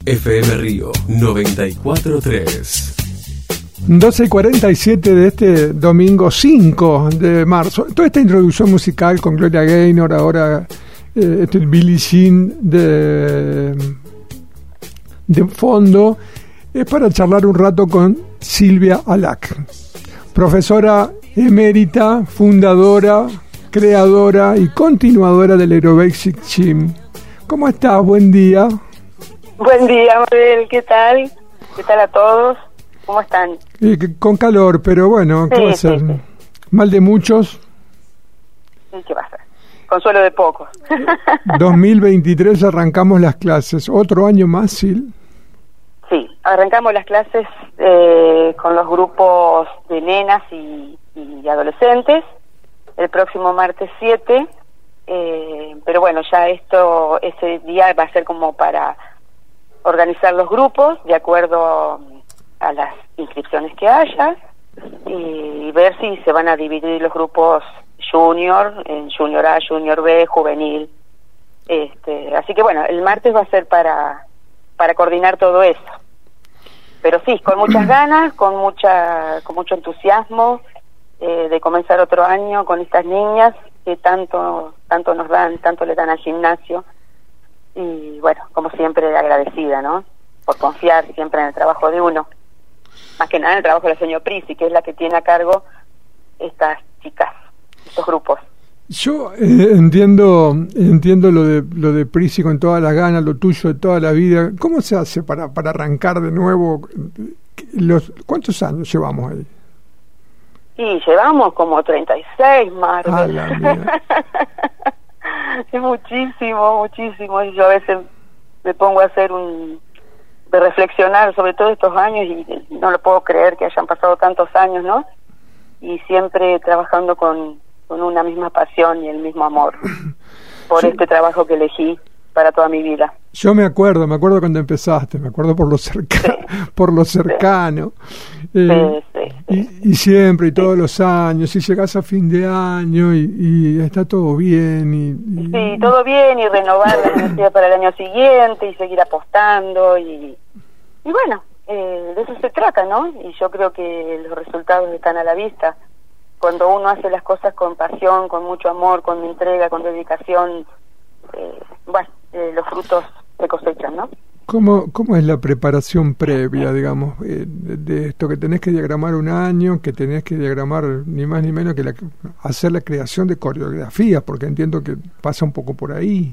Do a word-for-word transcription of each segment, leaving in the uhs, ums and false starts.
F M Río noventa y cuatro tres. doce y cuarenta y siete de este domingo cinco de marzo. Toda esta introducción musical con Gloria Gaynor, ahora eh, este Billie Jean de, de fondo, es para charlar un rato con Silvia Alac, profesora emérita, fundadora, creadora y continuadora del Aerobasic Gym. ¿Cómo estás? Buen día. Buen día, Mabel. ¿Qué tal? ¿Qué tal a todos? ¿Cómo están? Eh, con calor, pero bueno, ¿qué sí, va a ser? Sí, sí. Mal de muchos. ¿Y qué va a ser? Consuelo de pocos. dos mil veintitrés arrancamos las clases. ¿Otro año más, Sil? Sí, arrancamos las clases eh, con los grupos de nenas y, y adolescentes el próximo martes siete, eh, pero bueno, ya esto, ese día va a ser como para organizar los grupos de acuerdo a las inscripciones que haya y ver si se van a dividir los grupos junior, en junior A, junior B, juvenil. Este, así que bueno, el martes va a ser para para coordinar todo eso. Pero sí, con muchas ganas, con mucha con mucho entusiasmo eh, de comenzar otro año con estas niñas que tanto tanto nos dan, tanto le dan al gimnasio. Y bueno, como siempre agradecida, ¿no? Por confiar siempre en el trabajo de uno. Más que nada en el trabajo de la señora Prisi, que es la que tiene a cargo estas chicas, estos grupos. Yo eh, entiendo entiendo lo de lo de Prisi con todas las ganas, lo tuyo de toda la vida. ¿Cómo se hace para para arrancar de nuevo? Los, ¿Cuántos años llevamos ahí? Sí, llevamos como treinta y seis, Marvel. Ah, la mía. Es muchísimo, muchísimo. Y yo a veces me pongo a hacer un... de reflexionar sobre todos estos años y no lo puedo creer que hayan pasado tantos años, ¿no? Y siempre trabajando con, con una misma pasión y el mismo amor por sí. Este trabajo que elegí para toda mi vida. Yo me acuerdo, me acuerdo cuando empezaste, me acuerdo por lo cercano, sí. por lo cercano. Sí. Eh, sí, sí, sí. Y, y siempre, y todos sí. los años, y llegás a fin de año y, y está todo bien. Y, y... Sí, todo bien, y renovar la energía para el año siguiente, y seguir apostando, y, y bueno, eh, de eso se trata, ¿no? Y yo creo que los resultados están a la vista. Cuando uno hace las cosas con pasión, con mucho amor, con entrega, con dedicación, eh, bueno, eh, los frutos se cosechan, ¿no? ¿Cómo, ¿Cómo es la preparación previa, digamos, eh, de, de esto? Que tenés que diagramar un año, que tenés que diagramar ni más ni menos que la, hacer la creación de coreografías, porque entiendo que pasa un poco por ahí.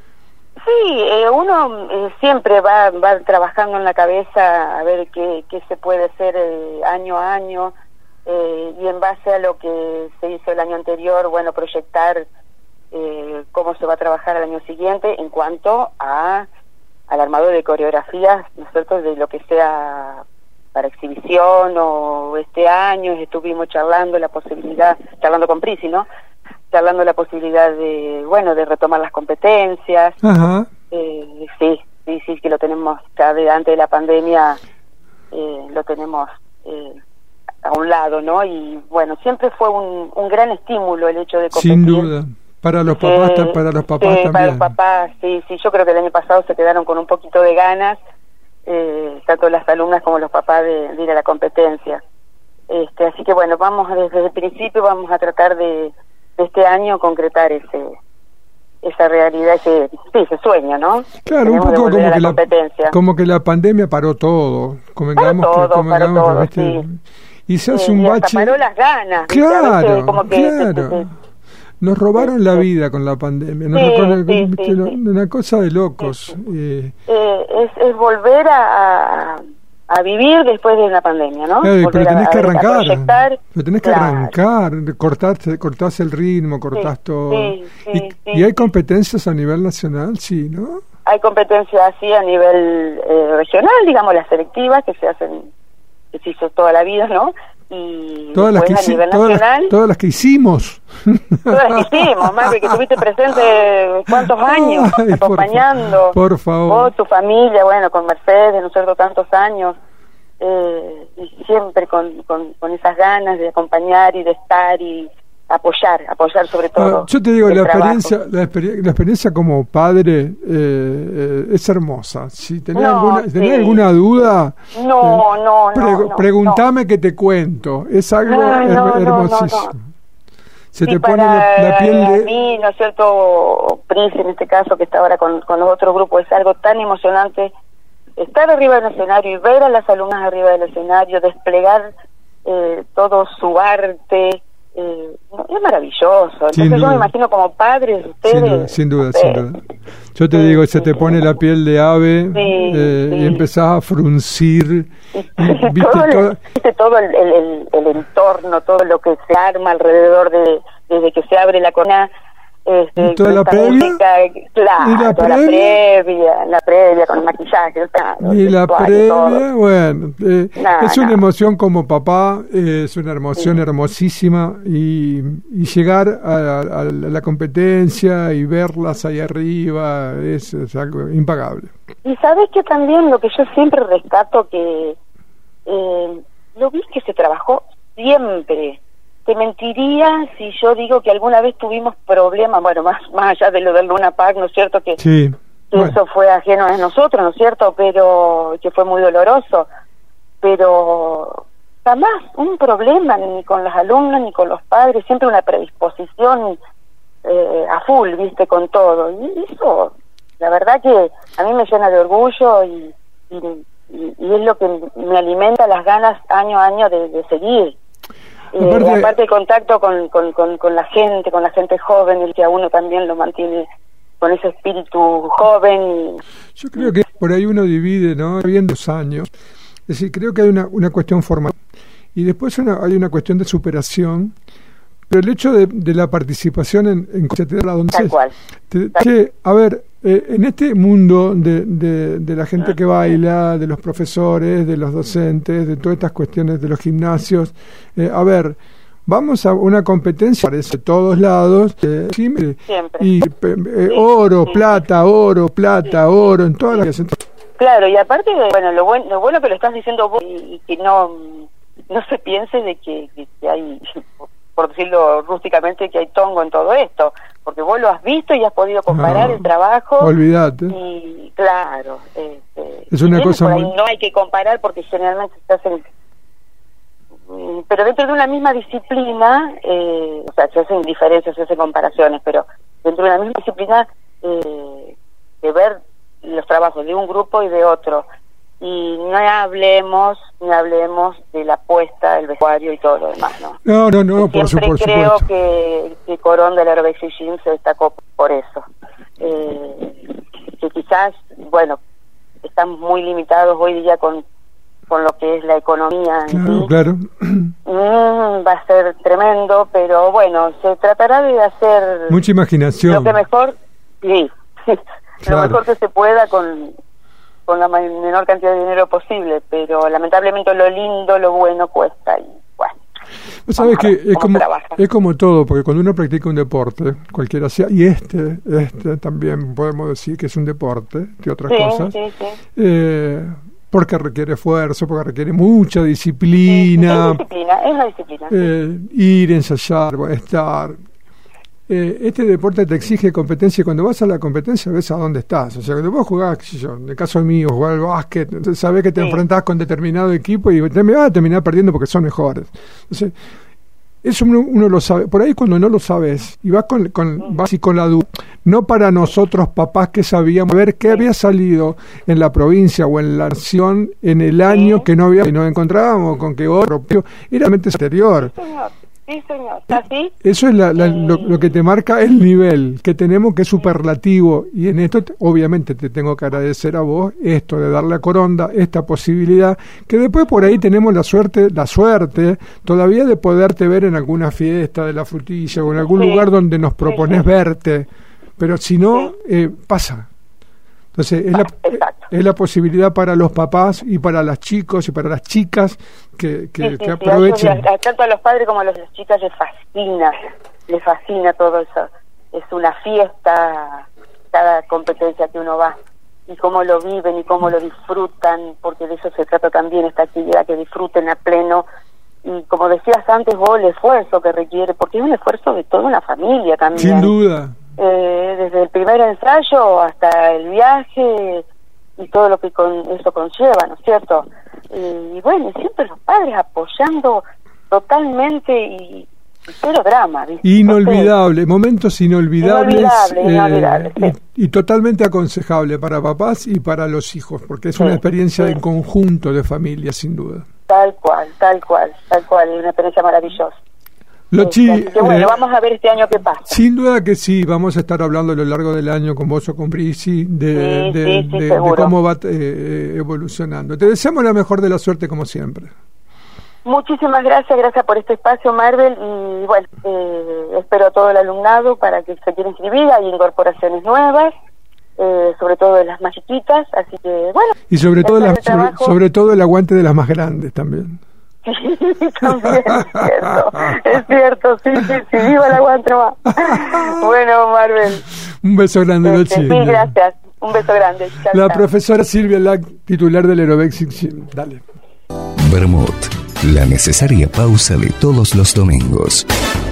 Sí, eh, uno eh, siempre va, va trabajando en la cabeza a ver qué, qué se puede hacer eh, año a año, eh, y en base a lo que se hizo el año anterior, bueno, proyectar eh, cómo se va a trabajar el año siguiente en cuanto a al armado de coreografías, ¿no es cierto?, de lo que sea para exhibición, o este año estuvimos charlando la posibilidad, charlando con Prisi, ¿no?, charlando la posibilidad de, bueno, de retomar las competencias. Ajá. Eh, sí, sí, sí, que lo tenemos ya de antes de la pandemia, eh, lo tenemos eh, a un lado, ¿no?, y bueno, siempre fue un, un gran estímulo el hecho de competir. Sin duda. Para los papás, eh, para los papás sí, también. Para los papás, sí, sí. Yo creo que el año pasado se quedaron con un poquito de ganas, eh, tanto las alumnas como los papás de, de ir a la competencia. Este, así que bueno, vamos desde el principio, vamos a tratar de, de este año concretar ese esa realidad, ese, sí, ese sueño, ¿no? Claro, Tenemos un poco como la que, la, como que la pandemia paró todo. Convengamos paró todo, que, convengamos paró todo, que, este, sí. Y se hace sí, un y bache. paró las ganas. Claro, como que claro. Se, se, Nos robaron la vida con la pandemia, nos sí, robaron, sí, viste, sí, no, sí. una cosa de locos. Sí, sí. Eh, eh, es, es volver a, a vivir después de una pandemia, ¿no? Eh, volver pero tenés a, que a, arrancar, a proyectar. pero tenés que claro. arrancar, cortás, cortás el ritmo, cortás sí, todo. Sí, sí, y, sí, y hay sí. competencias a nivel nacional, sí, ¿no? Hay competencias así a nivel eh, regional, digamos, las selectivas que se hacen, que se hizo toda la vida, ¿no? Y todas las que, a hici- nivel todas, nacional, las, todas las que hicimos. Todas las que hicimos, Marve, que estuviste presente cuántos años, Ay, acompañando. Por, por favor. Vos, tu familia, bueno, con Mercedes, ¿no es cierto?, tantos años. Eh, y siempre con, con, con esas ganas de acompañar y de estar y apoyar, apoyar sobre todo. No, yo te digo, la trabajo. experiencia, la, exper la experiencia como padre eh, eh, es hermosa. Si tenés, no, alguna, sí. tenés alguna duda, no, eh, no, pre no, no, pregúntame no. que te cuento. Es algo no, her no, hermosísimo. No, no, no. Se y te para pone la, la piel de... mí, ¿no es cierto? Pris, en este caso, que está ahora con, con los otros grupos, es algo tan emocionante estar arriba del escenario y ver a las alumnas arriba del escenario, desplegar eh, todo su arte. Eh, es maravilloso. Entonces yo me imagino como padres ustedes. Sin duda, sin duda, sin duda. Yo te sí, digo, se sí, te pone sí. la piel de ave sí, eh, sí. y empezás a fruncir. Y, ¿viste todo, todo, el, ¿viste todo el, el, el entorno, todo lo que se arma alrededor de desde que se abre la corona? Este, toda la previa, música, claro, y la toda previa, la previa, la previa con el maquillaje, claro, y la previa, todo. bueno, eh, no, es una no. emoción como papá, eh, es una emoción sí. hermosísima y, y llegar a, a, a la competencia y verlas ahí arriba es, es algo impagable. Y sabes que también lo que yo siempre rescato que eh, lo vi que se trabajó siempre. Te mentiría si yo digo que alguna vez tuvimos problemas, bueno, más más allá de lo del Luna Park, ¿no es cierto? Que, sí, que bueno. eso fue ajeno a nosotros, ¿no es cierto? Pero que fue muy doloroso. Pero jamás un problema ni con las alumnas ni con los padres, siempre una predisposición eh, a full, ¿viste? Con todo. Y eso, la verdad que a mí me llena de orgullo y, y, y, y es lo que me alimenta las ganas año a año de, de seguir. Eh, aparte, aparte el contacto con, con, con, con la gente, con la gente joven, el que a uno también lo mantiene con ese espíritu joven. Yo creo que por ahí uno divide, ¿no? Viendo los años. Es decir, creo que hay una, una cuestión formal y después una, hay una cuestión de superación, pero el hecho de, de la participación en, en te da la Tal cual. Te, che, a ver, eh, en este mundo de, de, de la gente que baila, de los profesores, de los docentes, de todas estas cuestiones de los gimnasios, eh, a ver, vamos a una competencia parece de todos lados, eh, siempre, siempre. Y eh, oro, sí. plata, oro, plata, sí. oro, en todas las... Claro, y aparte, bueno, lo bueno, lo bueno que lo estás diciendo vos y, y que no no se piense de que, que, que hay, por decirlo rústicamente, que hay tongo en todo esto, porque vos lo has visto y has podido comparar no, el trabajo. Olvídate. Y claro, este, es una cosa por ahí muy... no hay que comparar porque generalmente se hacen, pero dentro de una misma disciplina, eh, o sea, se hacen diferencias, se hacen comparaciones, pero dentro de una misma disciplina, eh, de ver los trabajos de un grupo y de otro, y no hablemos ni hablemos de la puesta, el vestuario y todo lo demás, ¿no? No, no, no, por, su, por Siempre creo supuesto. que, que Corón del Aerobics Gym se destacó por eso. Eh, que quizás, bueno, estamos muy limitados hoy día con, con lo que es la economía. Claro, ¿sí? claro. Mm, va a ser tremendo, pero bueno, se tratará de hacer... Mucha imaginación. Lo que mejor, sí, claro. lo mejor que se pueda con... con la menor cantidad de dinero posible, pero lamentablemente lo lindo, lo bueno cuesta y bueno. Vos sabés que es como, es como todo, porque cuando uno practica un deporte, cualquiera sea, y este, este también podemos decir que es un deporte, que otras sí, cosas, sí, sí. Eh, porque requiere esfuerzo, porque requiere mucha disciplina. Sí, es disciplina, es una disciplina. Eh, sí. Ir, ensayar, estar... Eh, este deporte te exige competencia y cuando vas a la competencia ves a dónde estás. O sea, cuando vos jugás, qué sé yo, en el caso mío, jugar al básquet, entonces sabés que te sí. enfrentás con determinado equipo y te vas a terminar perdiendo porque son mejores. Entonces, eso uno, uno lo sabe. Por ahí cuando no lo sabes y vas con, con, vas y con la duda, no para nosotros papás que sabíamos ver qué había salido en la provincia o en la nación en el año sí. que no había y nos encontrábamos con que otro era mente exterior. Sí, señor. Sí, señor. ¿Así? Eso es la, la, lo, lo que te marca el nivel que tenemos, que es superlativo. Y en esto, te, obviamente, te tengo que agradecer a vos esto de darle a Coronda esta posibilidad, que después por ahí tenemos la suerte, la suerte todavía de poderte ver en alguna fiesta de la frutilla o en algún sí. lugar donde nos propones sí, sí. verte. Pero si no, sí. eh, pasa. Entonces, es la, es la posibilidad para los papás y para los chicos y para las chicas que, que, sí, sí, que aprovechen. Sí, a, tanto a los padres como a las chicas les fascina, les fascina todo eso. Es una fiesta cada competencia que uno va. Y cómo lo viven y cómo lo disfrutan, porque de eso se trata también esta actividad, que disfruten a pleno y como decías antes vos, el esfuerzo que requiere, porque es un esfuerzo de toda una familia también. Sin duda. Eh, desde el primer ensayo hasta el viaje y todo lo que con eso conlleva, ¿no es cierto? Eh, y bueno, y siempre los padres apoyando totalmente y, y cero drama, ¿viste? Inolvidable, momentos inolvidables, inolvidable, eh, inolvidable, sí. y, y totalmente aconsejable para papás y para los hijos, porque es sí, una experiencia sí. en conjunto de familia, sin duda. Tal cual, tal cual, tal cual, es una experiencia maravillosa. Lochi, Así que bueno, eh, vamos a ver este año qué pasa. Sin duda que sí, vamos a estar hablando a lo largo del año con vos o con Brisi de, Sí, de, sí, sí, de, de seguro. cómo va eh, evolucionando. Te deseamos la mejor de la suerte como siempre. Muchísimas gracias, gracias por este espacio, Marvel, y bueno, eh, espero a todo el alumnado para que se quiera inscribir, hay incorporaciones nuevas, eh, sobre todo de las más chiquitas, así que bueno. Y sobre todo, las, sobre, trabajo... sobre todo el aguante de las más grandes también. Sí, también es cierto, es cierto, sí, sí, sí, viva el aguante más. Bueno, Marvel. Un beso grande, este, Lochi. Sí, gracias, un beso grande. Chao, La chao. profesora Silvia Lac, titular del Aerobics Gym. Dale. Vermut, la necesaria pausa de todos los domingos.